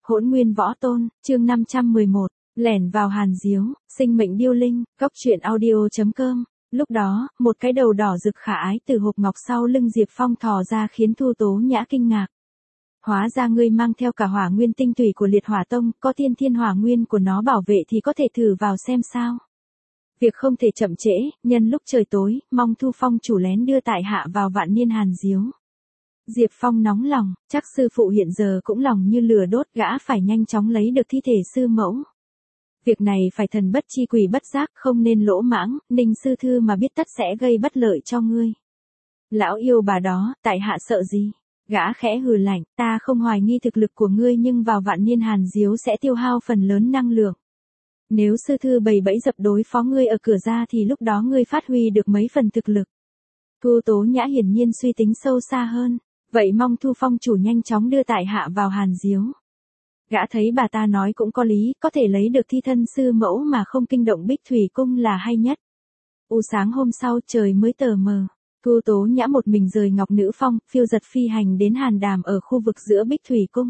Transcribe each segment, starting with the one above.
Hỗn Nguyên Võ Tôn, chương 511, lẻn vào hàn diếu, sinh mệnh điêu linh, góc truyện audio.com. Lúc đó, một cái đầu đỏ rực khả ái từ hộp ngọc sau lưng Diệp Phong thò ra khiến Thu Tố Nhã kinh ngạc. Hóa ra ngươi mang theo cả hỏa nguyên tinh tùy của Liệt Hỏa Tông, có tiên thiên hỏa nguyên của nó bảo vệ thì có thể thử vào xem sao. Việc không thể chậm trễ, nhân lúc trời tối, mong Thu Phong chủ lén đưa tại hạ vào vạn niên hàn diếu. Diệp Phong nóng lòng, chắc sư phụ hiện giờ cũng lòng như lửa đốt, gã phải nhanh chóng lấy được thi thể sư mẫu. Việc này phải thần bất chi quỷ bất giác, không nên lỗ mãng, Ninh sư thư mà biết tất sẽ gây bất lợi cho ngươi. Lão yêu bà đó, tại hạ sợ gì? Gã khẽ hừ lạnh, ta không hoài nghi thực lực của ngươi nhưng vào vạn niên hàn diếu sẽ tiêu hao phần lớn năng lượng. Nếu sư thư bày bẫy dập đối phó ngươi ở cửa ra thì lúc đó ngươi phát huy được mấy phần thực lực. Thu Tố Nhã hiển nhiên suy tính sâu xa hơn. Vậy mong Thu Phong chủ nhanh chóng đưa tại hạ vào hàn diếu. Gã thấy bà ta nói cũng có lý, có thể lấy được thi thân sư mẫu mà không kinh động Bích Thủy Cung là hay nhất. Sáng hôm sau trời mới tờ mờ. Thu Tố Nhã một mình rời Ngọc Nữ Phong, phiêu giật phi hành đến Hàn Đàm ở khu vực giữa Bích Thủy Cung.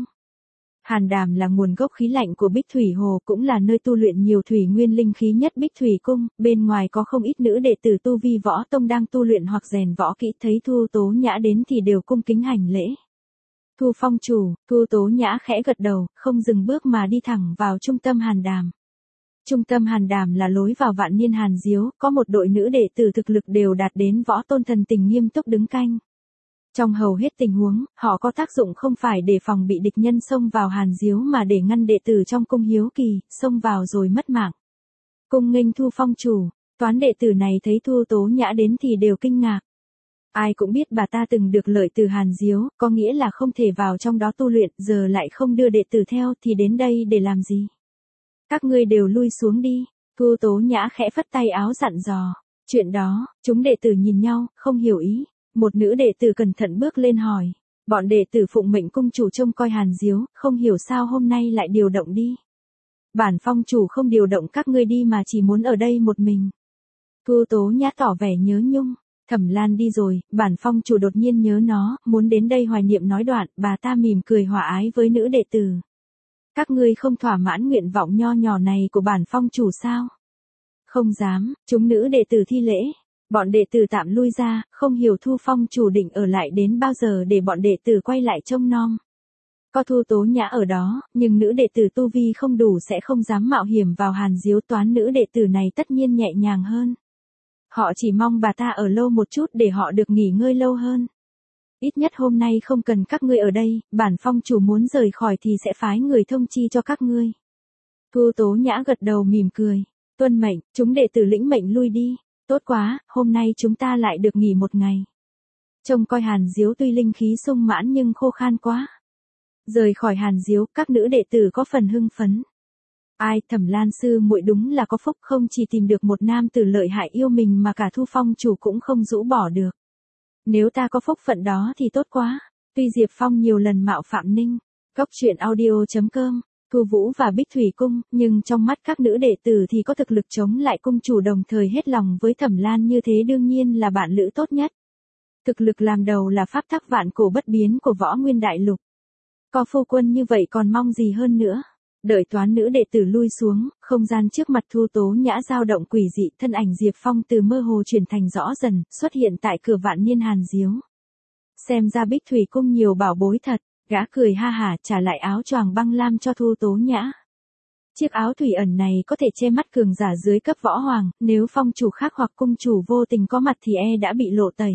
Hàn Đàm là nguồn gốc khí lạnh của Bích Thủy Hồ, cũng là nơi tu luyện nhiều thủy nguyên linh khí nhất Bích Thủy Cung, bên ngoài có không ít nữ đệ tử tu vi võ tông đang tu luyện hoặc rèn võ kỹ, thấy Thu Tố Nhã đến thì đều cung kính hành lễ. Thu Phong chủ, Thu Tố Nhã khẽ gật đầu, không dừng bước mà đi thẳng vào trung tâm Hàn Đàm. Trung tâm Hàn Đàm là lối vào vạn niên hàn diếu, có một đội nữ đệ tử thực lực đều đạt đến võ tôn thần tình nghiêm túc đứng canh. Trong hầu hết tình huống, họ có tác dụng không phải để phòng bị địch nhân xông vào hàn diếu mà để ngăn đệ tử trong cung hiếu kỳ, xông vào rồi mất mạng. Cung nghênh Thu Phong chủ, toán đệ tử này thấy Thu Tố Nhã đến thì đều kinh ngạc. Ai cũng biết bà ta từng được lợi từ hàn diếu, có nghĩa là không thể vào trong đó tu luyện, giờ lại không đưa đệ tử theo thì đến đây để làm gì? Các ngươi đều lui xuống đi, Thu Tố Nhã khẽ phất tay áo dặn dò. Chuyện đó, chúng đệ tử nhìn nhau, không hiểu ý. Một nữ đệ tử cẩn thận bước lên hỏi. Bọn đệ tử phụng mệnh cung chủ trông coi hàn diếu, không hiểu sao hôm nay lại điều động đi. Bản phong chủ không điều động các ngươi đi mà chỉ muốn ở đây một mình. Thu Tố Nhã tỏ vẻ nhớ nhung. Thẩm Lan đi rồi, bản phong chủ đột nhiên nhớ nó, muốn đến đây hoài niệm nói đoạn, bà ta mỉm cười hòa ái với nữ đệ tử. Các ngươi không thỏa mãn nguyện vọng nho nhỏ này của bản phong chủ sao? Không dám, chúng nữ đệ tử thi lễ. Bọn đệ tử tạm lui ra, không hiểu Thu Phong chủ định ở lại đến bao giờ để bọn đệ tử quay lại trông nom. Có Thu Tố Nhã ở đó, nhưng nữ đệ tử tu vi không đủ sẽ không dám mạo hiểm vào hàn diếu, toán nữ đệ tử này tất nhiên nhẹ nhàng hơn. Họ chỉ mong bà ta ở lâu một chút để họ được nghỉ ngơi lâu hơn. Ít nhất hôm nay không cần các ngươi ở đây, bản phong chủ muốn rời khỏi thì sẽ phái người thông chi cho các ngươi. Thu Tố Nhã gật đầu mỉm cười. Tuân mệnh, chúng đệ tử lĩnh mệnh lui đi. Tốt quá, hôm nay chúng ta lại được nghỉ một ngày. Trông coi hàn diếu tuy linh khí sung mãn nhưng khô khan quá. Rời khỏi hàn diếu, các nữ đệ tử có phần hưng phấn. Ai, Thẩm Lan sư muội đúng là có phúc, không chỉ tìm được một nam tử lợi hại yêu mình mà cả Thu Phong chủ cũng không rũ bỏ được. Nếu ta có phúc phận đó thì tốt quá. Tuy Diệp Phong nhiều lần mạo phạm Ninh, góc truyện audio.com, Thu Vũ và Bích Thủy Cung, nhưng trong mắt các nữ đệ tử thì có thực lực chống lại cung chủ, đồng thời hết lòng với Thẩm Lan như thế đương nhiên là bạn lữ tốt nhất. Thực lực làm đầu là pháp tắc vạn cổ bất biến của võ nguyên đại lục. Có phu quân như vậy còn mong gì hơn nữa. Đợi toán nữ đệ tử lui xuống, không gian trước mặt Thu Tố Nhã dao động quỷ dị, thân ảnh Diệp Phong từ mơ hồ chuyển thành rõ dần, xuất hiện tại cửa vạn niên hàn diếu. Xem ra Bích Thủy Cung nhiều bảo bối thật, gã cười ha hả trả lại áo choàng băng lam cho Thu Tố Nhã. Chiếc áo thủy ẩn này có thể che mắt cường giả dưới cấp võ hoàng, nếu phong chủ khác hoặc cung chủ vô tình có mặt thì đã bị lộ tẩy.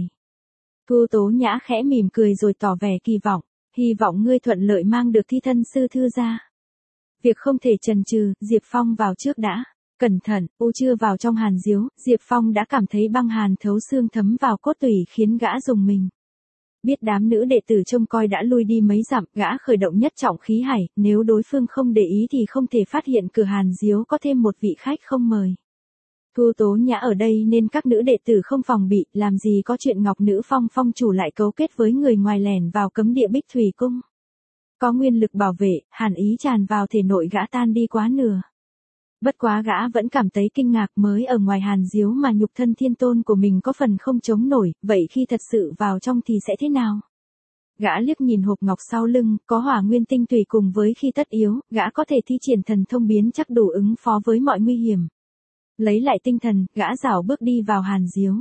Thu Tố Nhã khẽ mỉm cười rồi tỏ vẻ kỳ vọng, hy vọng ngươi thuận lợi mang được thi thân sư thư ra. Việc không thể chần chừ, Diệp Phong vào trước đã. Cẩn thận, chưa vào trong hàn diếu, Diệp Phong đã cảm thấy băng hàn thấu xương thấm vào cốt tủy khiến gã rùng mình. Biết đám nữ đệ tử trông coi đã lui đi mấy dặm, gã khởi động nhất trọng khí hải, nếu đối phương không để ý thì không thể phát hiện cửa hàn diếu có thêm một vị khách không mời. Thu Tố Nhã ở đây nên các nữ đệ tử không phòng bị, làm gì có chuyện Ngọc Nữ Phong phong chủ lại cấu kết với người ngoài lẻn vào cấm địa Bích Thủy Cung. Có nguyên lực bảo vệ, hàn ý tràn vào thể nội gã tan đi quá nửa. Bất quá gã vẫn cảm thấy kinh ngạc, mới ở ngoài hàn diếu mà nhục thân thiên tôn của mình có phần không chống nổi, vậy khi thật sự vào trong thì sẽ thế nào? Gã liếc nhìn hộp ngọc sau lưng, có hỏa nguyên tinh tùy cùng với khi tất yếu, gã có thể thi triển thần thông biến chắc đủ ứng phó với mọi nguy hiểm. Lấy lại tinh thần, gã rảo bước đi vào hàn diếu.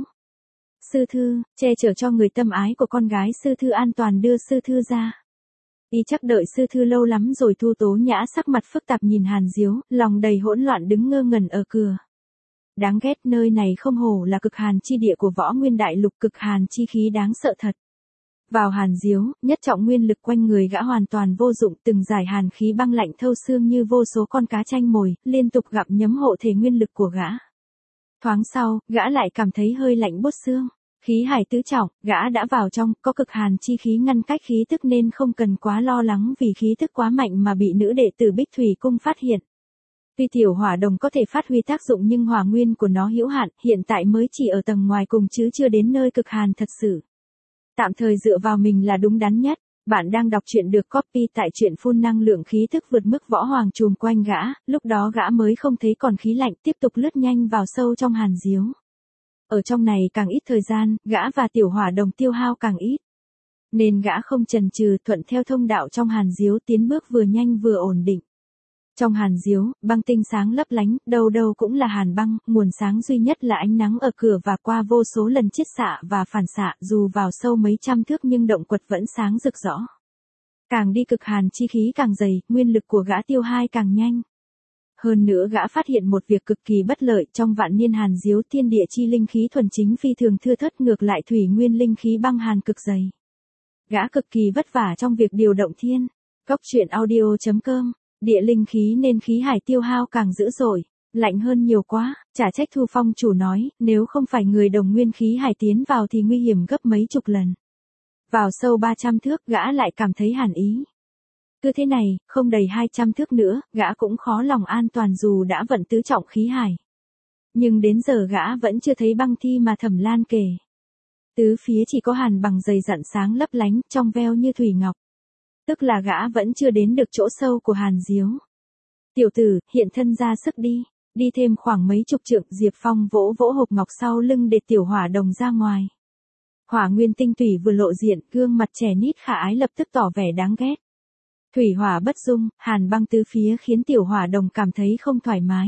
Sư thư, che chở cho người tâm ái của con gái sư thư an toàn đưa sư thư ra. Y chắc đợi sư thư lâu lắm rồi Thu Tố Nhã sắc mặt phức tạp nhìn hàn diếu, lòng đầy hỗn loạn đứng ngơ ngẩn ở cửa. Đáng ghét, nơi này không hổ là cực hàn chi địa của Võ Nguyên Đại Lục, cực hàn chi khí đáng sợ thật. Vào hàn diếu, nhất trọng nguyên lực quanh người gã hoàn toàn vô dụng, từng giải hàn khí băng lạnh thâu xương như vô số con cá chanh mồi, liên tục gặm nhấm hộ thể nguyên lực của gã. Thoáng sau, gã lại cảm thấy hơi lạnh buốt xương. Khí hải tứ trọng, gã đã vào trong, có cực hàn chi khí ngăn cách khí tức nên không cần quá lo lắng vì khí tức quá mạnh mà bị nữ đệ tử Bích Thủy Cung phát hiện. Tuy tiểu hỏa đồng có thể phát huy tác dụng nhưng hỏa nguyên của nó hữu hạn, hiện tại mới chỉ ở tầng ngoài cùng chứ chưa đến nơi cực hàn thật sự. Tạm thời dựa vào mình là đúng đắn nhất. Bạn đang đọc truyện được copy tại truyện phun năng lượng khí tức vượt mức võ hoàng trùm quanh gã, lúc đó gã mới không thấy còn khí lạnh, tiếp tục lướt nhanh vào sâu trong hàn diếu. Ở trong này càng ít thời gian, gã và tiểu hỏa đồng tiêu hao càng ít. Nên gã không chần chừ thuận theo thông đạo trong hàn diếu tiến bước vừa nhanh vừa ổn định. Trong hàn diếu, băng tinh sáng lấp lánh, đâu đâu cũng là hàn băng, nguồn sáng duy nhất là ánh nắng ở cửa và qua vô số lần chiết xạ và phản xạ, dù vào sâu mấy trăm thước nhưng động quật vẫn sáng rực rõ. Càng đi cực hàn chi khí càng dày, nguyên lực của gã tiêu hao càng nhanh. Hơn nữa gã phát hiện một việc cực kỳ bất lợi, trong vạn niên hàn diếu thiên địa chi linh khí thuần chính phi thường thưa thớt, ngược lại thủy nguyên linh khí băng hàn cực dày. Gã cực kỳ vất vả trong việc điều động thiên. Cốc truyện audio.com, địa linh khí nên khí hải tiêu hao càng dữ dội, lạnh hơn nhiều quá, chả trách Thu Phong chủ nói, nếu không phải người đồng nguyên khí hải tiến vào thì nguy hiểm gấp mấy chục lần. Vào sâu 300 thước gã lại cảm thấy hàn ý. Cứ thế này, không đầy 200 thước nữa, gã cũng khó lòng an toàn dù đã vận tứ trọng khí hải. Nhưng đến giờ gã vẫn chưa thấy băng thi mà Thẩm Lan kể. Tứ phía chỉ có hàn bằng dày dặn sáng lấp lánh, trong veo như thủy ngọc. Tức là gã vẫn chưa đến được chỗ sâu của hàn diếu. Tiểu tử, hiện thân ra sức đi. Đi thêm khoảng mấy chục trượng, Diệp Phong vỗ vỗ hộp ngọc sau lưng để tiểu hỏa đồng ra ngoài. Hỏa nguyên tinh tủy vừa lộ diện, gương mặt trẻ nít khả ái lập tức tỏ vẻ đáng ghét. Thủy hỏa bất dung, hàn băng tứ phía khiến tiểu hỏa đồng cảm thấy không thoải mái.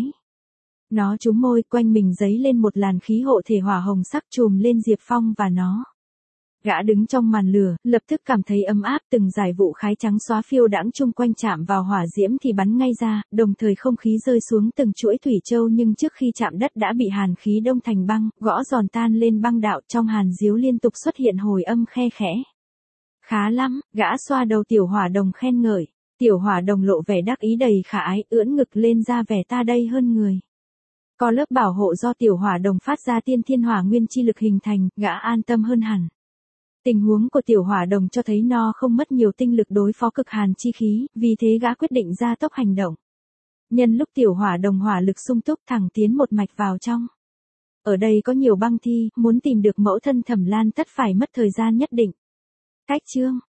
Nó trúng môi, quanh mình giấy lên một làn khí hộ thể hỏa hồng sắc trùm lên Diệp Phong và nó. Gã đứng trong màn lửa, lập tức cảm thấy ấm áp, từng dải vụ khái trắng xóa phiêu đãng chung quanh chạm vào hỏa diễm thì bắn ngay ra, đồng thời không khí rơi xuống từng chuỗi thủy châu nhưng trước khi chạm đất đã bị hàn khí đông thành băng, gõ giòn tan lên băng đạo, trong hàn diếu liên tục xuất hiện hồi âm khe khẽ. Khá lắm, gã xoa đầu tiểu hỏa đồng khen ngợi, tiểu hỏa đồng lộ vẻ đắc ý đầy khả ái, ưỡn ngực lên ra vẻ ta đây hơn người. Có lớp bảo hộ do tiểu hỏa đồng phát ra tiên thiên hỏa nguyên chi lực hình thành, gã an tâm hơn hẳn. Tình huống của tiểu hỏa đồng cho thấy nó không mất nhiều tinh lực đối phó cực hàn chi khí, vì thế gã quyết định gia tốc hành động. Nhân lúc tiểu hỏa đồng hỏa lực sung túc thẳng tiến một mạch vào trong. Ở đây có nhiều băng thi, muốn tìm được mẫu thân Thẩm Lan tất phải mất thời gian nhất định. Cách chương